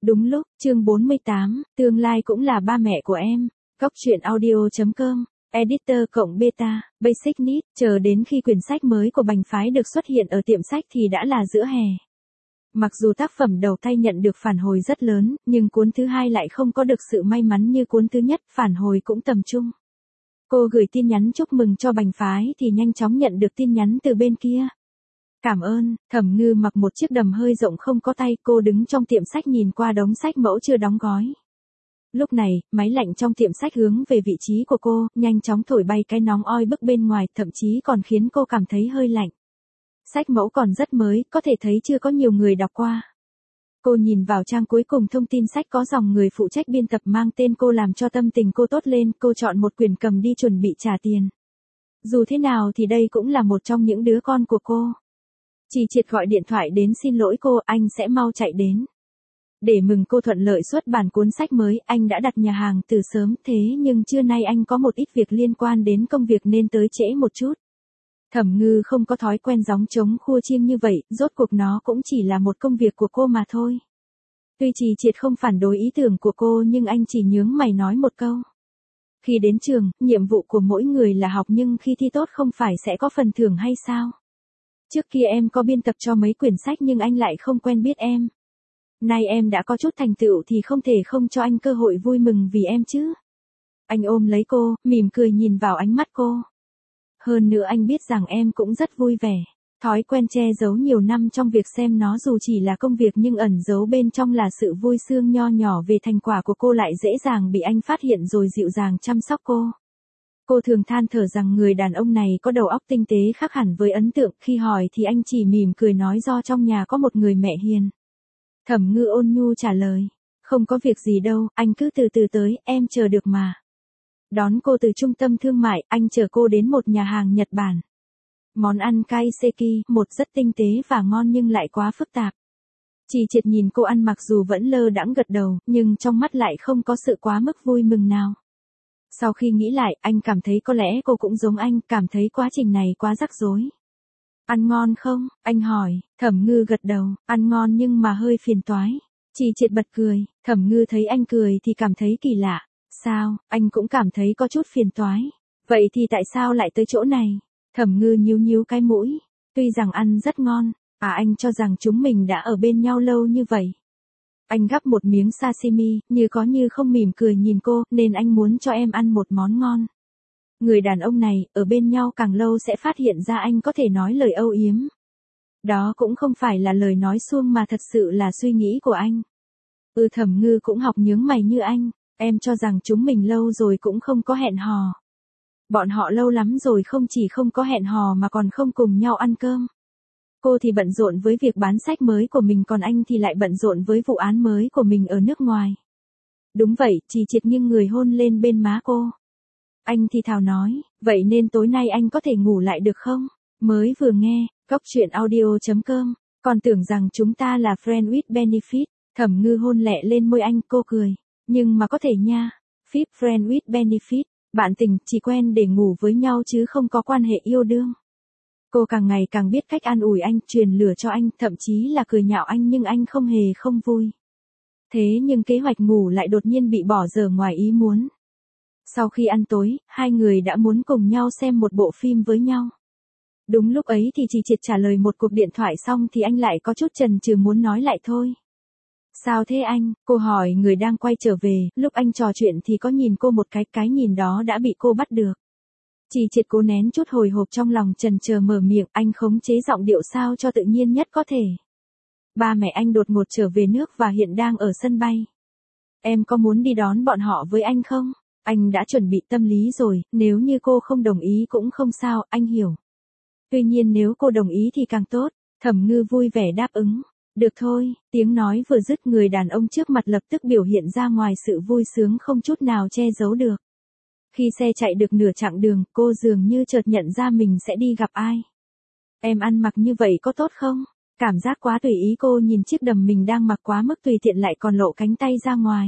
Đúng lúc, chương 48, tương lai cũng là ba mẹ của em. Góc truyện audio.com, editor cộng beta, basic need, chờ đến khi quyển sách mới của Bành Phái được xuất hiện ở tiệm sách thì đã là giữa hè. Mặc dù tác phẩm đầu tay nhận được phản hồi rất lớn, nhưng cuốn thứ hai lại không có được sự may mắn như cuốn thứ nhất, phản hồi cũng tầm trung. Cô gửi tin nhắn chúc mừng cho Bành Phái thì nhanh chóng nhận được tin nhắn từ bên kia. Cảm ơn. Thẩm Ngư mặc một chiếc đầm hơi rộng không có tay, cô đứng trong tiệm sách nhìn qua đống sách mẫu chưa đóng gói. Lúc này, máy lạnh trong tiệm sách hướng về vị trí của cô, nhanh chóng thổi bay cái nóng oi bức bên ngoài, thậm chí còn khiến cô cảm thấy hơi lạnh. Sách mẫu còn rất mới, có thể thấy chưa có nhiều người đọc qua. Cô nhìn vào trang cuối cùng thông tin sách có dòng người phụ trách biên tập mang tên cô làm cho tâm tình cô tốt lên, cô chọn một quyển cầm đi chuẩn bị trả tiền. Dù thế nào thì đây cũng là một trong những đứa con của cô. Chỉ Triệt gọi điện thoại đến xin lỗi cô, anh sẽ mau chạy đến. Để mừng cô thuận lợi xuất bản cuốn sách mới, anh đã đặt nhà hàng từ sớm, thế nhưng trưa nay anh có một ít việc liên quan đến công việc nên tới trễ một chút. Thẩm Ngư không có thói quen gióng trống khua chiêng như vậy, rốt cuộc nó cũng chỉ là một công việc của cô mà thôi. Tuy Chỉ Triệt không phản đối ý tưởng của cô nhưng anh chỉ nhướng mày nói một câu. Khi đến trường, nhiệm vụ của mỗi người là học nhưng khi thi tốt không phải sẽ có phần thưởng hay sao? Trước kia em có biên tập cho mấy quyển sách nhưng anh lại không quen biết em. Nay em đã có chút thành tựu thì không thể không cho anh cơ hội vui mừng vì em chứ. Anh ôm lấy cô, mỉm cười nhìn vào ánh mắt cô. Hơn nữa anh biết rằng em cũng rất vui vẻ. Thói quen che giấu nhiều năm trong việc xem nó dù chỉ là công việc nhưng ẩn giấu bên trong là sự vui sướng nho nhỏ về thành quả của cô lại dễ dàng bị anh phát hiện rồi dịu dàng chăm sóc cô. Cô thường than thở rằng người đàn ông này có đầu óc tinh tế khác hẳn với ấn tượng, khi hỏi thì anh chỉ mỉm cười nói do trong nhà có một người mẹ hiền. Thẩm Ngư ôn nhu trả lời, không có việc gì đâu, anh cứ từ từ tới, em chờ được mà. Đón cô từ trung tâm thương mại, anh chở cô đến một nhà hàng Nhật Bản. Món ăn kaiseki, một rất tinh tế và ngon nhưng lại quá phức tạp. Chỉ Triệt nhìn cô ăn mặc dù vẫn lơ đãng gật đầu, nhưng trong mắt lại không có sự quá mức vui mừng nào. Sau khi nghĩ lại, anh cảm thấy có lẽ cô cũng giống anh, cảm thấy quá trình này quá rắc rối. Ăn ngon không? Anh hỏi. Thẩm Ngư gật đầu, ăn ngon nhưng mà hơi phiền toái. Chỉ Triệt bật cười, Thẩm Ngư thấy anh cười thì cảm thấy kỳ lạ. Sao, anh cũng cảm thấy có chút phiền toái. Vậy thì tại sao lại tới chỗ này? Thẩm Ngư nhíu nhíu cái mũi. Tuy rằng ăn rất ngon, anh cho rằng chúng mình đã ở bên nhau lâu như vậy. Anh gắp một miếng sashimi, như có như không mỉm cười nhìn cô, nên anh muốn cho em ăn một món ngon. Người đàn ông này, ở bên nhau càng lâu sẽ phát hiện ra anh có thể nói lời âu yếm. Đó cũng không phải là lời nói suông mà thật sự là suy nghĩ của anh. Thẩm Ngư cũng học nhướng mày như anh, em cho rằng chúng mình lâu rồi cũng không có hẹn hò. Bọn họ lâu lắm rồi không chỉ không có hẹn hò mà còn không cùng nhau ăn cơm. Cô thì bận rộn với việc bán sách mới của mình còn anh thì lại bận rộn với vụ án mới của mình ở nước ngoài. Đúng vậy, Chỉ Triệt nghiêng người hôn lên bên má cô. Anh thì thào nói, vậy nên tối nay anh có thể ngủ lại được không? Mới vừa nghe, góc truyện audio.com, còn tưởng rằng chúng ta là friend with benefit. Thẩm Ngư hôn lẹ lên môi anh, cô cười. Nhưng mà có thể nha. Phip friend with benefit, bạn tình chỉ quen để ngủ với nhau chứ không có quan hệ yêu đương. Cô càng ngày càng biết cách an ủi anh, truyền lửa cho anh, thậm chí là cười nhạo anh nhưng anh không hề không vui. Thế nhưng kế hoạch ngủ lại đột nhiên bị bỏ dở ngoài ý muốn. Sau khi ăn tối, hai người đã muốn cùng nhau xem một bộ phim với nhau. Đúng lúc ấy thì Chỉ Triệt trả lời một cuộc điện thoại xong thì anh lại có chút chần chừ muốn nói lại thôi. Sao thế anh? Cô hỏi người đang quay trở về, lúc anh trò chuyện thì có nhìn cô một cái nhìn đó đã bị cô bắt được. Chỉ Triệt cố nén chút hồi hộp trong lòng chần chờ mở miệng, anh khống chế giọng điệu sao cho tự nhiên nhất có thể. Ba mẹ anh đột ngột trở về nước và hiện đang ở sân bay. Em có muốn đi đón bọn họ với anh không? Anh đã chuẩn bị tâm lý rồi, nếu như cô không đồng ý cũng không sao, anh hiểu. Tuy nhiên nếu cô đồng ý thì càng tốt. Thẩm Ngư vui vẻ đáp ứng. Được thôi, tiếng nói vừa dứt người đàn ông trước mặt lập tức biểu hiện ra ngoài sự vui sướng không chút nào che giấu được. Khi xe chạy được nửa chặng đường, cô dường như chợt nhận ra mình sẽ đi gặp ai. Em ăn mặc như vậy có tốt không? Cảm giác quá tùy ý, cô nhìn chiếc đầm mình đang mặc quá mức tùy tiện lại còn lộ cánh tay ra ngoài.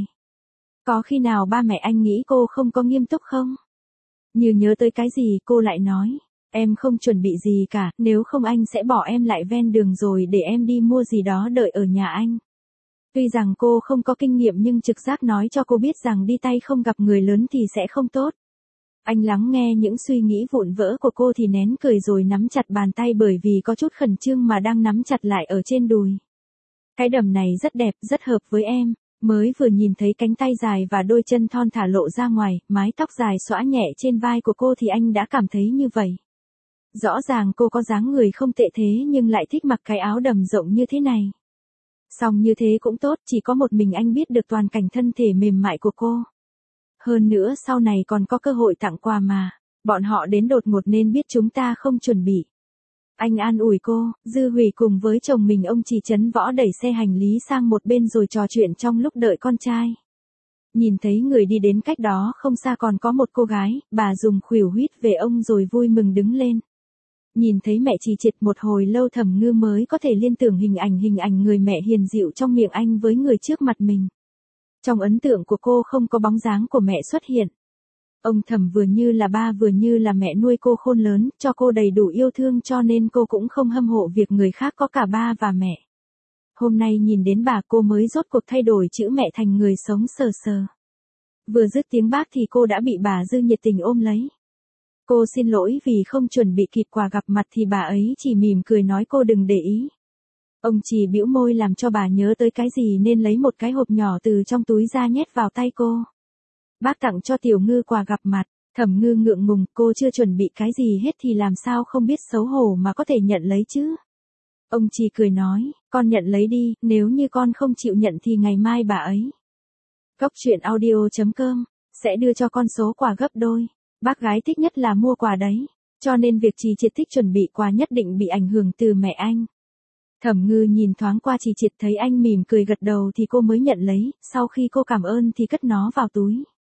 Có khi nào ba mẹ anh nghĩ cô không có nghiêm túc không? Như nhớ tới cái gì cô lại nói. Em không chuẩn bị gì cả, nếu không anh sẽ bỏ em lại ven đường rồi để em đi mua gì đó đợi ở nhà anh. Tuy rằng cô không có kinh nghiệm nhưng trực giác nói cho cô biết rằng đi tay không gặp người lớn thì sẽ không tốt. Anh lắng nghe những suy nghĩ vụn vỡ của cô thì nén cười rồi nắm chặt bàn tay bởi vì có chút khẩn trương mà đang nắm chặt lại ở trên đùi. Cái đầm này rất đẹp, rất hợp với em. Mới vừa nhìn thấy cánh tay dài và đôi chân thon thả lộ ra ngoài, mái tóc dài xõa nhẹ trên vai của cô thì anh đã cảm thấy như vậy. Rõ ràng cô có dáng người không tệ thế nhưng lại thích mặc cái áo đầm rộng như thế này. Song như thế cũng tốt, chỉ có một mình anh biết được toàn cảnh thân thể mềm mại của cô. Hơn nữa sau này còn có cơ hội tặng quà mà, bọn họ đến đột ngột nên biết chúng ta không chuẩn bị. Anh an ủi cô, Dư Hủy cùng với chồng mình ông Trì Trấn Võ đẩy xe hành lý sang một bên rồi trò chuyện trong lúc đợi con trai. Nhìn thấy người đi đến cách đó không xa còn có một cô gái, bà dùng khuỷu huýt về ông rồi vui mừng đứng lên. Nhìn thấy mẹ Trì Triệt một hồi lâu Thẩm Ngư mới có thể liên tưởng hình ảnh người mẹ hiền dịu trong miệng anh với người trước mặt mình. Trong ấn tượng của cô không có bóng dáng của mẹ xuất hiện. Ông Thẩm vừa như là ba vừa như là mẹ nuôi cô khôn lớn, cho cô đầy đủ yêu thương cho nên cô cũng không hâm mộ việc người khác có cả ba và mẹ. Hôm nay nhìn đến bà cô mới rốt cuộc thay đổi chữ mẹ thành người sống sờ sờ. Vừa dứt tiếng bác thì cô đã bị bà Dư nhiệt tình ôm lấy. Cô xin lỗi vì không chuẩn bị kịp quà gặp mặt thì bà ấy chỉ mỉm cười nói cô đừng để ý. Ông chỉ bĩu môi làm cho bà nhớ tới cái gì nên lấy một cái hộp nhỏ từ trong túi ra nhét vào tay cô. Bác tặng cho Tiểu Ngư quà gặp mặt. Thẩm Ngư ngượng ngùng, cô chưa chuẩn bị cái gì hết thì làm sao không biết xấu hổ mà có thể nhận lấy chứ. Ông chỉ cười nói, con nhận lấy đi, nếu như con không chịu nhận thì ngày mai bà ấy. Cốc truyện audio.com sẽ đưa cho con số quà gấp đôi. Bác gái thích nhất là mua quà đấy, cho nên việc Trì Triệt thích chuẩn bị quà nhất định bị ảnh hưởng từ mẹ anh. Thẩm Ngư nhìn thoáng qua Trì Triệt thấy anh mỉm cười gật đầu thì cô mới nhận lấy, sau khi cô cảm ơn thì cất nó vào túi.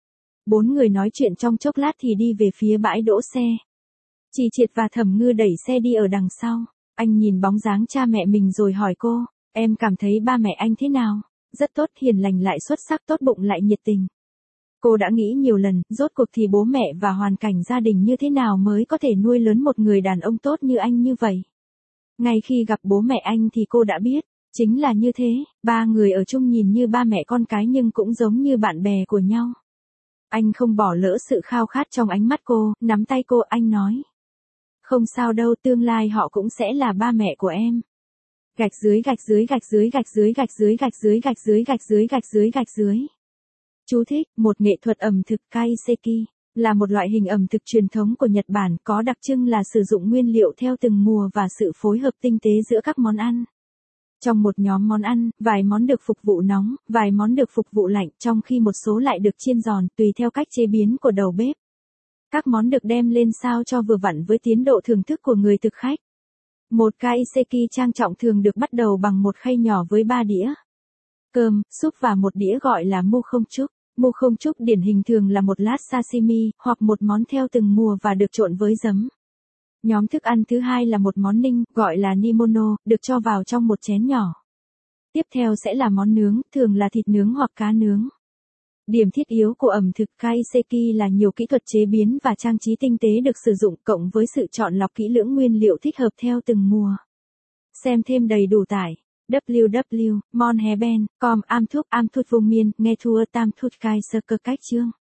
Bốn người nói chuyện trong chốc lát thì đi về phía bãi đỗ xe. Trì Triệt và Thẩm Ngư đẩy xe đi ở đằng sau. Anh nhìn bóng dáng cha mẹ mình rồi hỏi cô, em cảm thấy ba mẹ anh thế nào? Rất tốt, hiền lành lại xuất sắc, tốt bụng lại nhiệt tình. Cô đã nghĩ nhiều lần, rốt cuộc thì bố mẹ và hoàn cảnh gia đình như thế nào mới có thể nuôi lớn một người đàn ông tốt như anh như vậy. Ngay khi gặp bố mẹ anh thì cô đã biết, chính là như thế, ba người ở chung nhìn như ba mẹ con cái nhưng cũng giống như bạn bè của nhau. Anh không bỏ lỡ sự khao khát trong ánh mắt cô, nắm tay cô, anh nói. Không sao đâu, tương lai họ cũng sẽ là ba mẹ của em. Gạch dưới gạch dưới gạch dưới gạch dưới gạch dưới gạch dưới gạch dưới gạch dưới gạch dưới gạch dưới. Chú thích, một nghệ thuật ẩm thực kaiseki, là một loại hình ẩm thực truyền thống của Nhật Bản có đặc trưng là sử dụng nguyên liệu theo từng mùa và sự phối hợp tinh tế giữa các món ăn. Trong một nhóm món ăn, vài món được phục vụ nóng, vài món được phục vụ lạnh, trong khi một số lại được chiên giòn tùy theo cách chế biến của đầu bếp. Các món được đem lên sao cho vừa vặn với tiến độ thưởng thức của người thực khách. Một kaiseki trang trọng thường được bắt đầu bằng một khay nhỏ với 3 đĩa cơm, súp và một đĩa gọi là mu không chúc. Mu không chúc điển hình thường là một lát sashimi, hoặc một món theo từng mùa và được trộn với giấm. Nhóm thức ăn thứ hai là một món ninh, gọi là nimono, được cho vào trong một chén nhỏ. Tiếp theo sẽ là món nướng, thường là thịt nướng hoặc cá nướng. Điểm thiết yếu của ẩm thực kaiseki là nhiều kỹ thuật chế biến và trang trí tinh tế được sử dụng cộng với sự chọn lọc kỹ lưỡng nguyên liệu thích hợp theo từng mùa. Xem thêm đầy đủ tại www.monheben.com. Am thuốc Vung Miên, nghe thua tam thuốc kai sơ cơ cách chương.